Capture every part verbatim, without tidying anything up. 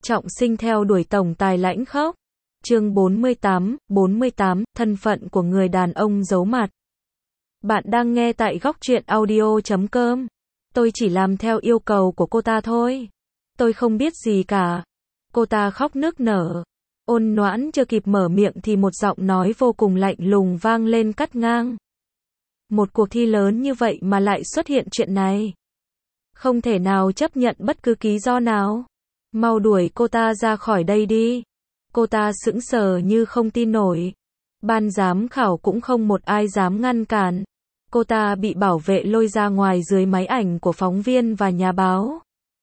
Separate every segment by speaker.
Speaker 1: Trọng Sinh theo đuổi tổng tài lãnh khốc. Chương bốn mươi tám, bốn mươi tám, thân phận của người đàn ông giấu mặt. Bạn đang nghe tại góc truyện audio chấm com. Tôi chỉ làm theo yêu cầu của cô ta thôi. Tôi không biết gì cả. Cô ta khóc nức nở. Ôn Noãn chưa kịp mở miệng thì một giọng nói vô cùng lạnh lùng vang lên cắt ngang. Một cuộc thi lớn như vậy mà lại xuất hiện chuyện này. Không thể nào chấp nhận bất cứ lý do nào. Mau đuổi cô ta ra khỏi đây đi. Cô ta sững sờ như không tin nổi. Ban giám khảo cũng không một ai dám ngăn cản. Cô ta bị bảo vệ lôi ra ngoài dưới máy ảnh của phóng viên và nhà báo.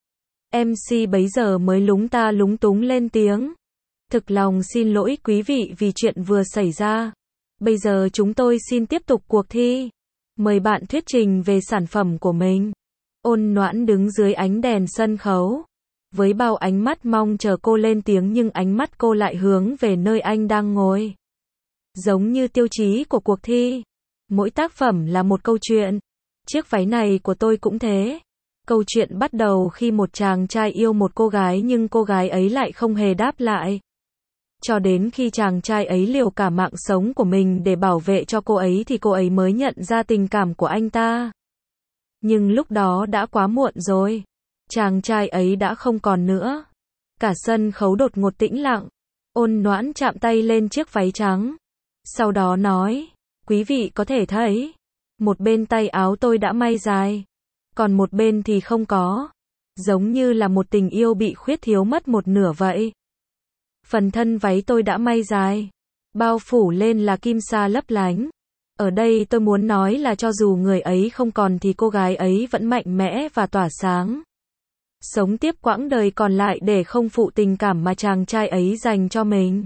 Speaker 1: em xê bấy giờ mới lúng ta lúng túng lên tiếng. Thực lòng xin lỗi quý vị vì chuyện vừa xảy ra. Bây giờ chúng tôi xin tiếp tục cuộc thi. Mời bạn thuyết trình về sản phẩm của mình. Ôn Noãn đứng dưới ánh đèn sân khấu. Với bao ánh mắt mong chờ cô lên tiếng nhưng ánh mắt cô lại hướng về nơi anh đang ngồi. Giống như tiêu chí của cuộc thi. Mỗi tác phẩm là một câu chuyện. Chiếc váy này của tôi cũng thế. Câu chuyện bắt đầu khi một chàng trai yêu một cô gái nhưng cô gái ấy lại không hề đáp lại. Cho đến khi chàng trai ấy liều cả mạng sống của mình để bảo vệ cho cô ấy thì cô ấy mới nhận ra tình cảm của anh ta. Nhưng lúc đó đã quá muộn rồi. Chàng trai ấy đã không còn nữa. Cả sân khấu đột ngột tĩnh lặng. Ôn Noãn chạm tay lên chiếc váy trắng. Sau đó nói, quý vị có thể thấy, một bên tay áo tôi đã may dài, còn một bên thì không có. Giống như là một tình yêu bị khuyết thiếu mất một nửa vậy. Phần thân váy tôi đã may dài, bao phủ lên là kim sa lấp lánh. Ở đây tôi muốn nói là cho dù người ấy không còn thì cô gái ấy vẫn mạnh mẽ và tỏa sáng. Sống tiếp quãng đời còn lại để không phụ tình cảm mà chàng trai ấy dành cho mình.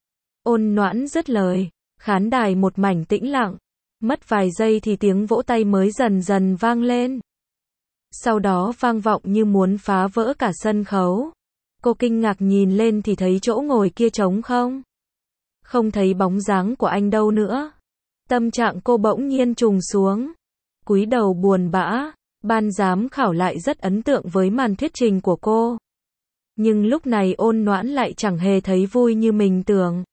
Speaker 1: Ôn Noãn dứt lời, khán đài một mảnh tĩnh lặng. Mất vài giây thì tiếng vỗ tay mới dần dần vang lên. Sau đó vang vọng như muốn phá vỡ cả sân khấu. Cô kinh ngạc nhìn lên thì thấy chỗ ngồi kia trống không. Không thấy bóng dáng của anh đâu nữa. Tâm trạng cô bỗng nhiên trùng xuống. Cúi đầu buồn bã. Ban giám khảo lại rất ấn tượng với màn thuyết trình của cô. Nhưng lúc này Ôn Noãn lại chẳng hề thấy vui như mình tưởng.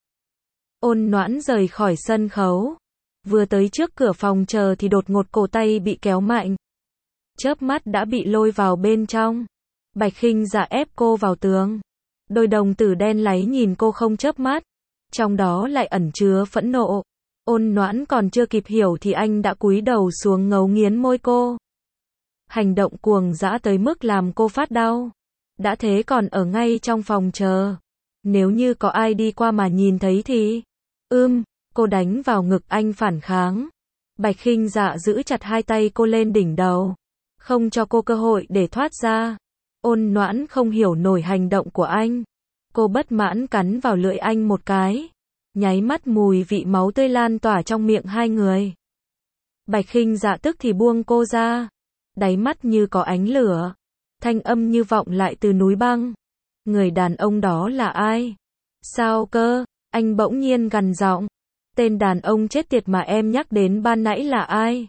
Speaker 1: Ôn Noãn rời khỏi sân khấu. Vừa tới trước cửa phòng chờ thì đột ngột cổ tay bị kéo mạnh. Chớp mắt đã bị lôi vào bên trong. Bạch Khinh Dạ ép cô vào tường. Đôi đồng tử đen láy nhìn cô không chớp mắt. Trong đó lại ẩn chứa phẫn nộ. Ôn Noãn còn chưa kịp hiểu thì anh đã cúi đầu xuống ngấu nghiến môi cô. Hành động cuồng dã tới mức làm cô phát đau. Đã thế còn ở ngay trong phòng chờ. Nếu như có ai đi qua mà nhìn thấy thì... Ưm, cô đánh vào ngực anh phản kháng. Bạch Khinh Dạ giữ chặt hai tay cô lên đỉnh đầu. Không cho cô cơ hội để thoát ra. Ôn Noãn không hiểu nổi hành động của anh. Cô bất mãn cắn vào lưỡi anh một cái. Nháy mắt mùi vị máu tươi lan tỏa trong miệng hai người. Bạch Khinh Dạ tức thì buông cô ra. Đáy mắt như có ánh lửa. Thanh âm như vọng lại từ núi băng. Người đàn ông đó là ai? Sao cơ? Anh bỗng nhiên gằn giọng. Tên đàn ông chết tiệt mà em nhắc đến ban nãy là ai?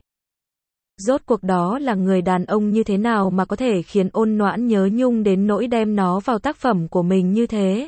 Speaker 1: Rốt cuộc đó là người đàn ông như thế nào mà có thể khiến Ôn Noãn nhớ nhung đến nỗi đem nó vào tác phẩm của mình như thế?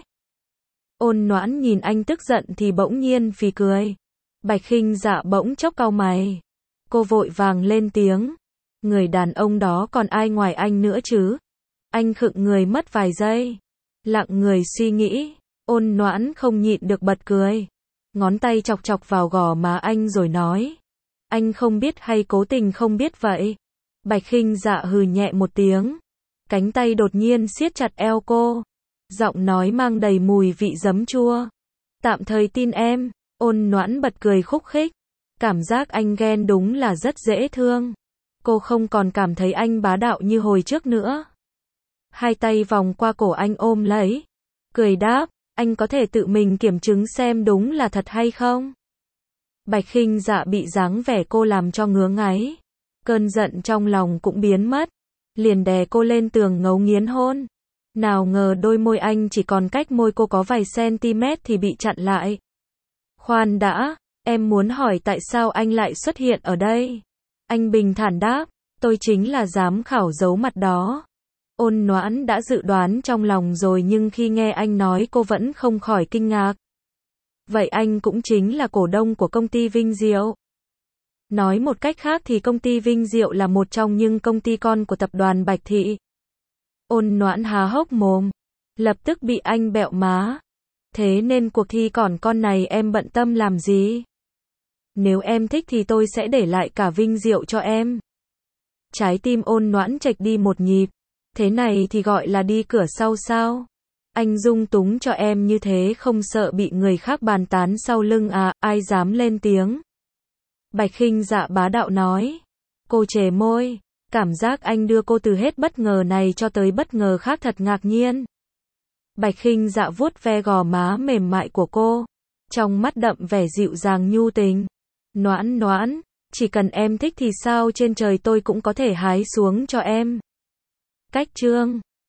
Speaker 1: Ôn Noãn nhìn anh tức giận thì bỗng nhiên phì cười. Bạch Khinh Dạ bỗng chốc cau mày. Cô vội vàng lên tiếng. Người đàn ông đó còn ai ngoài anh nữa chứ? Anh khựng người mất vài giây. Lặng người suy nghĩ. Ôn Noãn không nhịn được bật cười. Ngón tay chọc chọc vào gò má anh rồi nói. Anh không biết hay cố tình không biết vậy? Bạch Khinh Dạ hừ nhẹ một tiếng. Cánh tay đột nhiên siết chặt eo cô. Giọng nói mang đầy mùi vị giấm chua. Tạm thời tin em. Ôn Noãn bật cười khúc khích. Cảm giác anh ghen đúng là rất dễ thương. Cô không còn cảm thấy anh bá đạo như hồi trước nữa. Hai tay vòng qua cổ anh ôm lấy. Cười đáp, anh có thể tự mình kiểm chứng xem đúng là thật hay không? Bạch Khinh Dạ bị dáng vẻ cô làm cho ngứa ngáy. Cơn giận trong lòng cũng biến mất. Liền đè cô lên tường ngấu nghiến hôn. Nào ngờ đôi môi anh chỉ còn cách môi cô có vài cm thì bị chặn lại. Khoan đã, em muốn hỏi tại sao anh lại xuất hiện ở đây? Anh bình thản đáp, tôi chính là giám khảo giấu mặt đó. Ôn Noãn đã dự đoán trong lòng rồi nhưng khi nghe anh nói cô vẫn không khỏi kinh ngạc. Vậy anh cũng chính là cổ đông của công ty Vinh Diệu. Nói một cách khác thì công ty Vinh Diệu là một trong những công ty con của tập đoàn Bạch Thị. Ôn Noãn há hốc mồm, lập tức bị anh bẹo má. Thế nên cuộc thi còn con này em bận tâm làm gì? Nếu em thích thì tôi sẽ để lại cả Vinh Diệu cho em. Trái tim Ôn Noãn chệch đi một nhịp. Thế này thì gọi là đi cửa sau sao? Anh dung túng cho em như thế không sợ bị người khác bàn tán sau lưng à, ai dám lên tiếng? Bạch Khinh Dạ bá đạo nói. Cô chề môi, cảm giác anh đưa cô từ hết bất ngờ này cho tới bất ngờ khác thật ngạc nhiên. Bạch Khinh Dạ vuốt ve gò má mềm mại của cô, trong mắt đậm vẻ dịu dàng nhu tình. Noãn Noãn, chỉ cần em thích thì sao trên trời tôi cũng có thể hái xuống cho em. Cách chương